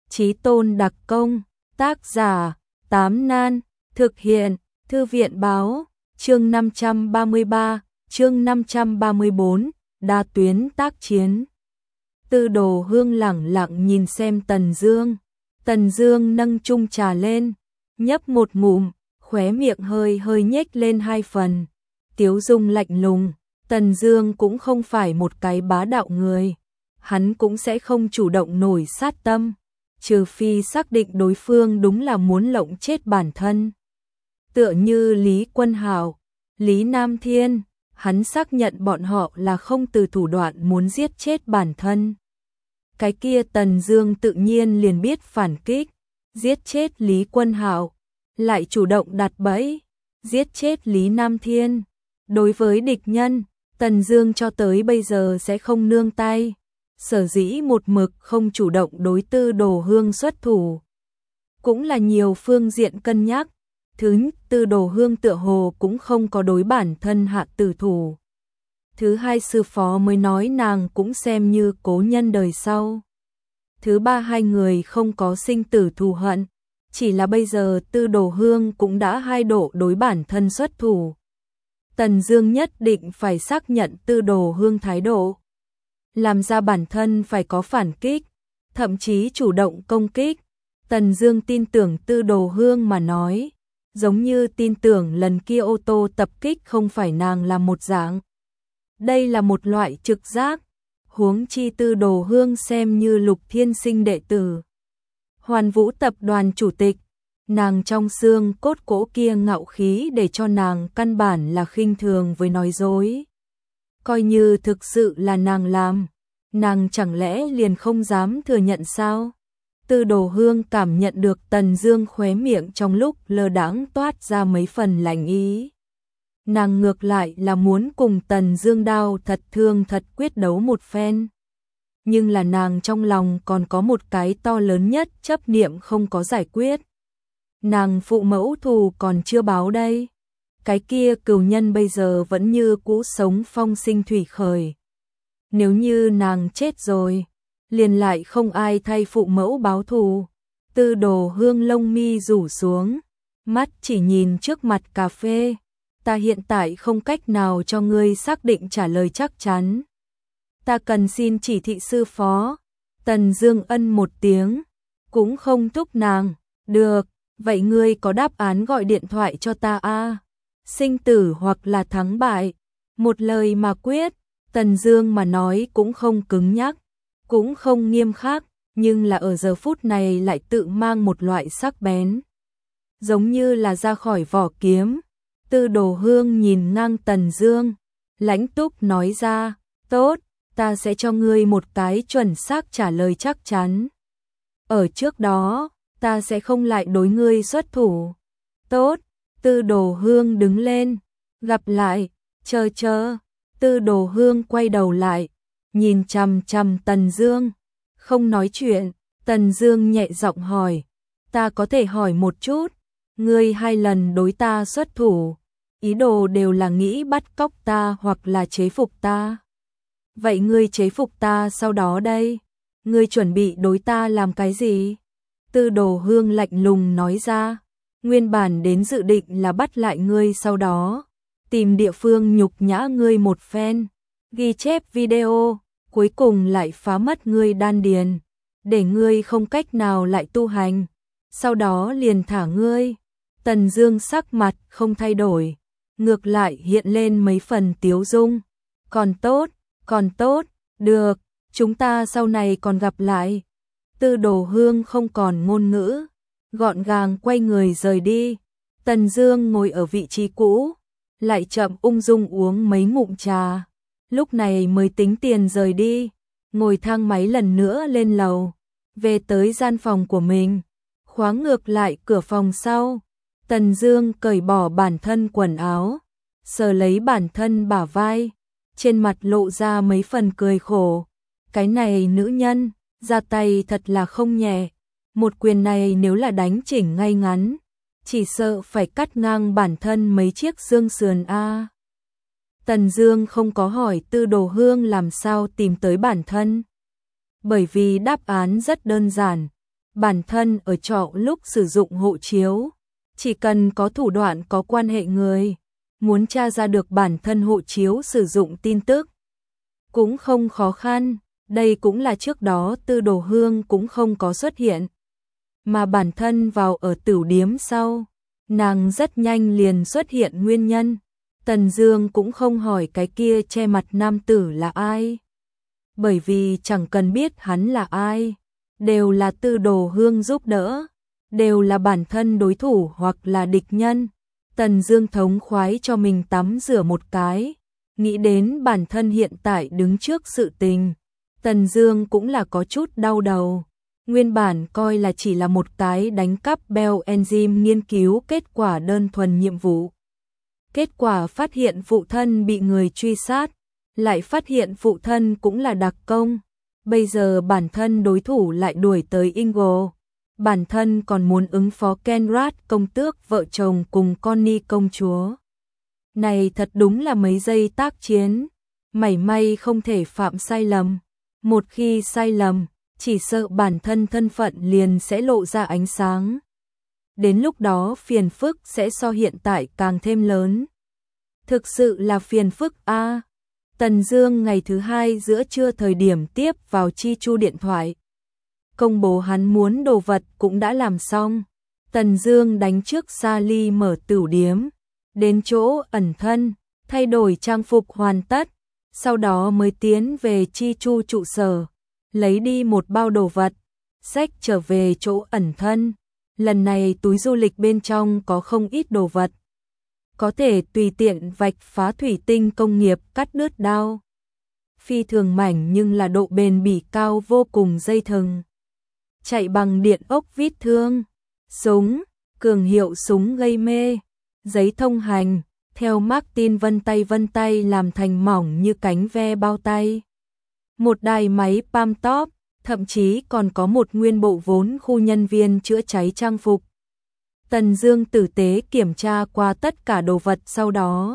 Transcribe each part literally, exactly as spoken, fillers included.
Chí tôn đặc công, tác giả, Tám Nan, thực hiện, Thư viện báo, chương năm trăm ba mươi ba, chương năm trăm ba mươi bốn, đa tuyến tác chiến. Tư Đồ Hương lẳng lặng nhìn xem Tần Dương. Tần Dương nâng chung trà lên, nhấp một ngụm, khóe miệng hơi hơi nhếch lên hai phần, tiếu dung lạnh lùng. Tần Dương cũng không phải một cái bá đạo người, hắn cũng sẽ không chủ động nổi sát tâm, trừ phi xác định đối phương đúng là muốn lộng chết bản thân. Tựa như Lý Quân Hạo, Lý Nam Thiên, hắn xác nhận bọn họ là không từ thủ đoạn muốn giết chết bản thân. Cái kia Tần Dương tự nhiên liền biết phản kích, giết chết Lý Quân Hạo, lại chủ động đặt bẫy, giết chết Lý Nam Thiên. Đối với địch nhân, Tần Dương cho tới bây giờ sẽ không nương tay, sở dĩ một mực không chủ động đối Tư Đồ Hương xuất thủ. Cũng là nhiều phương diện cân nhắc, thứ nhất, Tư Đồ Hương tựa hồ cũng không có đối bản thân hạ tử thủ. Thứ hai, sư phó mới nói nàng cũng xem như cố nhân đời sau. Thứ ba, hai người không có sinh tử thù hận, chỉ là bây giờ Tư Đồ Hương cũng đã hai độ đối bản thân xuất thủ. Tần Dương nhất định phải xác nhận Tư Đồ Hương thái độ, làm ra bản thân phải có phản kích, thậm chí chủ động công kích. Tần Dương tin tưởng Tư Đồ Hương mà nói, giống như tin tưởng lần kia ô tô tập kích không phải nàng làm một dạng. Đây là một loại trực giác, huống chi Tư Đồ Hương xem như Lục Thiên Sinh đệ tử, Hoàn Vũ tập đoàn chủ tịch, nàng trong xương cốt cỗ kia ngạo khí để cho nàng căn bản là khinh thường với nói dối. Coi như thực sự là nàng làm, nàng chẳng lẽ liền không dám thừa nhận sao? Tư Đồ Hương cảm nhận được Tần Dương khóe miệng trong lúc lơ đãng toát ra mấy phần lạnh ý. Nàng ngược lại là muốn cùng Tần Dương đao thật thương thật quyết đấu một phen. Nhưng là nàng trong lòng còn có một cái to lớn nhất chấp niệm không có giải quyết. Nàng phụ mẫu thù còn chưa báo đây. Cái kia cừu nhân bây giờ vẫn như cũ sống phong sinh thủy khởi. Nếu như nàng chết rồi, liền lại không ai thay phụ mẫu báo thù. Tư Đồ Hương lông mi rủ xuống, mắt chỉ nhìn trước mặt cà phê. Ta hiện tại không cách nào cho ngươi xác định trả lời chắc chắn. Ta cần xin chỉ thị sư phó. Tần Dương ân một tiếng, cũng không thúc nàng. Được, vậy ngươi có đáp án gọi điện thoại cho ta a? À? Sinh tử hoặc là thắng bại, một lời mà quyết. Tần Dương mà nói cũng không cứng nhắc, cũng không nghiêm khắc, nhưng là ở giờ phút này lại tự mang một loại sắc bén, giống như là ra khỏi vỏ kiếm. Tư Đồ Hương nhìn ngang Tần Dương, lãnh túc nói ra, tốt, ta sẽ cho ngươi một cái chuẩn xác trả lời chắc chắn. Ở trước đó, ta sẽ không lại đối ngươi xuất thủ. Tốt, Tư Đồ Hương đứng lên, gặp lại, chờ chờ. Tư Đồ Hương quay đầu lại, nhìn chằm chằm Tần Dương, không nói chuyện. Tần Dương nhẹ giọng hỏi, ta có thể hỏi một chút, ngươi hai lần đối ta xuất thủ, ý đồ đều là nghĩ bắt cóc ta hoặc là chế phục ta. Vậy ngươi chế phục ta sau đó đây, ngươi chuẩn bị đối ta làm cái gì? Tư Đồ Hương lạnh lùng nói ra, nguyên bản đến dự định là bắt lại ngươi, sau đó tìm địa phương nhục nhã ngươi một phen, ghi chép video, cuối cùng lại phá mất ngươi đan điền, để ngươi không cách nào lại tu hành, sau đó liền thả ngươi. Tần Dương sắc mặt không thay đổi, ngược lại hiện lên mấy phần tiếu dung. Còn tốt, còn tốt, được, chúng ta sau này còn gặp lại. Tư Đồ Hương không còn ngôn ngữ, gọn gàng quay người rời đi. Tần Dương ngồi ở vị trí cũ, lại chậm ung dung uống mấy ngụm trà, lúc này mới tính tiền rời đi, ngồi thang máy lần nữa lên lầu, về tới gian phòng của mình, khóa ngược lại cửa phòng sau. Tần Dương cởi bỏ bản thân quần áo, sờ lấy bản thân bả vai, trên mặt lộ ra mấy phần cười khổ. Cái này nữ nhân, ra tay thật là không nhẹ, một quyền này nếu là đánh chỉnh ngay ngắn, chỉ sợ phải cắt ngang bản thân mấy chiếc xương sườn a. Tần Dương không có hỏi Tư Đồ Hương làm sao tìm tới bản thân, bởi vì đáp án rất đơn giản, bản thân ở trọ lúc sử dụng hộ chiếu, chỉ cần có thủ đoạn có quan hệ người, muốn tra ra được bản thân hộ chiếu sử dụng tin tức cũng không khó khăn, đây cũng là trước đó Tư Đồ Hương cũng không có xuất hiện. Mà bản thân vào ở tửu điếm sau, nàng rất nhanh liền xuất hiện nguyên nhân. Tần Dương cũng không hỏi cái kia che mặt nam tử là ai, bởi vì chẳng cần biết hắn là ai, đều là Tư Đồ Hương giúp đỡ, đều là bản thân đối thủ hoặc là địch nhân. Tần Dương thống khoái cho mình tắm rửa một cái, nghĩ đến bản thân hiện tại đứng trước sự tình, Tần Dương cũng là có chút đau đầu. Nguyên bản coi là chỉ là một cái đánh cắp Bell Enzyme nghiên cứu kết quả đơn thuần nhiệm vụ. Kết quả phát hiện phụ thân bị người truy sát, lại phát hiện phụ thân cũng là đặc công. Bây giờ bản thân đối thủ lại đuổi tới Ingle. Bản thân còn muốn ứng phó Kenrat công tước vợ chồng cùng Connie công chúa. Này thật đúng là mấy giây tác chiến, mảy may không thể phạm sai lầm. Một khi sai lầm, chỉ sợ bản thân thân phận liền sẽ lộ ra ánh sáng. Đến lúc đó phiền phức sẽ so hiện tại càng thêm lớn. Thực sự là phiền phức a. Tần Dương ngày thứ hai giữa trưa thời điểm tiếp vào Chi Chu điện thoại. Công bố hắn muốn đồ vật cũng đã làm xong. Tần Dương đánh trước Sally mở tửu điếm, đến chỗ ẩn thân, thay đổi trang phục hoàn tất, sau đó mới tiến về Chi Chu trụ sở, lấy đi một bao đồ vật, xách trở về chỗ ẩn thân. Lần này túi du lịch bên trong có không ít đồ vật, có thể tùy tiện vạch phá thủy tinh công nghiệp cắt đứt đao. Phi thường mảnh nhưng là độ bền bỉ cao vô cùng dây thừng. Chạy bằng điện ốc vít thương, súng, cường hiệu súng gây mê, giấy thông hành, theo Martin vân tay vân tay làm thành mỏng như cánh ve bao tay. Một đài máy pam top, thậm chí còn có một nguyên bộ vốn khu nhân viên chữa cháy trang phục. Tần Dương tử tế kiểm tra qua tất cả đồ vật sau đó.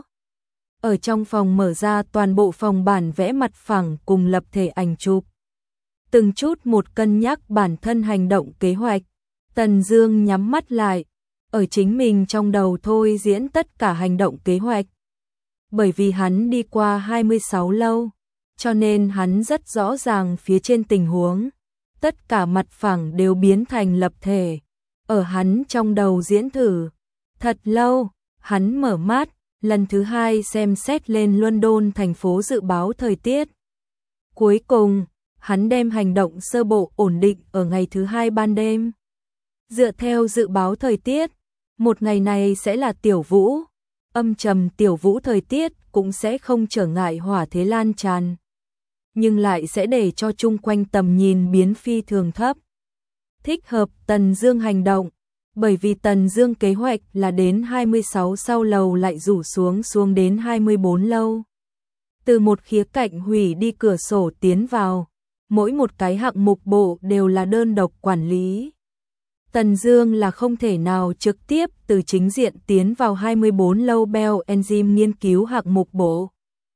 Ở trong phòng mở ra toàn bộ phòng bản vẽ mặt phẳng cùng lập thể ảnh chụp. Từng chút một cân nhắc bản thân hành động kế hoạch. Tần Dương nhắm mắt lại, ở chính mình trong đầu thôi diễn tất cả hành động kế hoạch. Bởi vì hắn đi qua hai mươi sáu lâu, cho nên hắn rất rõ ràng phía trên tình huống. Tất cả mặt phẳng đều biến thành lập thể, ở hắn trong đầu diễn thử. Thật lâu, hắn mở mắt, lần thứ hai xem xét lên London thành phố dự báo thời tiết. Cuối cùng, hắn đem hành động sơ bộ ổn định ở ngày thứ hai ban đêm. Dựa theo dự báo thời tiết, một ngày này sẽ là tiểu vũ, âm trầm tiểu vũ thời tiết cũng sẽ không trở ngại hỏa thế lan tràn, nhưng lại sẽ để cho chung quanh tầm nhìn biến phi thường thấp. Thích hợp Tần Dương hành động, bởi vì Tần Dương kế hoạch là đến hai mươi sáu sau lầu lại rủ xuống xuống đến hai mươi bốn lâu. Từ một khía cạnh hủy đi cửa sổ tiến vào, mỗi một cái hạng mục bộ đều là đơn độc quản lý. Tần Dương là không thể nào trực tiếp từ chính diện tiến vào hai mươi bốn lâu Bell Enzyme nghiên cứu hạng mục bộ.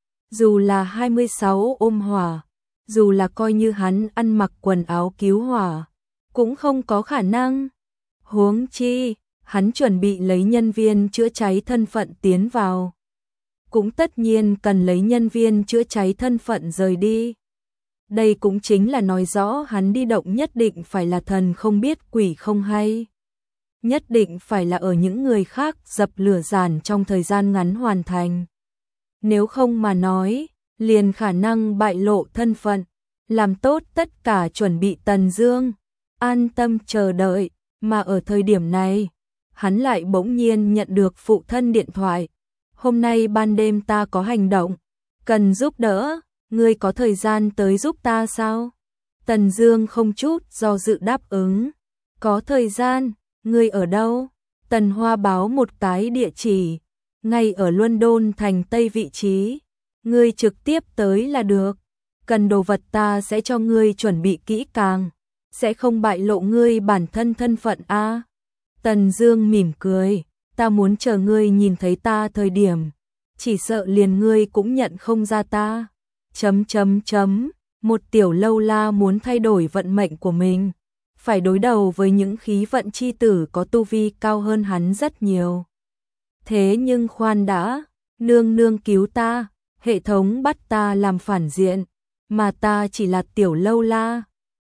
Dù là hai mươi sáu ôm hỏa, dù là coi như hắn ăn mặc quần áo cứu hỏa, cũng không có khả năng. Huống chi, hắn chuẩn bị lấy nhân viên chữa cháy thân phận tiến vào, cũng tất nhiên cần lấy nhân viên chữa cháy thân phận rời đi. Đây cũng chính là nói rõ hắn đi động nhất định phải là thần không biết quỷ không hay. Nhất định phải là ở những người khác dập lửa giàn trong thời gian ngắn hoàn thành. Nếu không mà nói, liền khả năng bại lộ thân phận, làm tốt tất cả chuẩn bị. Tần Dương an tâm chờ đợi, mà ở thời điểm này, hắn lại bỗng nhiên nhận được phụ thân điện thoại. Hôm nay ban đêm ta có hành động, cần giúp đỡ, ngươi có thời gian tới giúp ta sao? Tần Dương không chút do dự đáp ứng. Có thời gian, ngươi ở đâu? Tần Hoa báo một cái địa chỉ, ngay ở London thành Tây vị trí. Ngươi trực tiếp tới là được. Cần đồ vật ta sẽ cho ngươi chuẩn bị kỹ càng, sẽ không bại lộ ngươi bản thân thân phận a. Tần Dương mỉm cười, ta muốn chờ ngươi nhìn thấy ta thời điểm, chỉ sợ liền ngươi cũng nhận không ra ta. Chấm chấm chấm, một tiểu lâu la muốn thay đổi vận mệnh của mình, phải đối đầu với những khí vận chi tử có tu vi cao hơn hắn rất nhiều. Thế nhưng khoan đã, nương nương cứu ta, hệ thống bắt ta làm phản diện, mà ta chỉ là tiểu lâu la,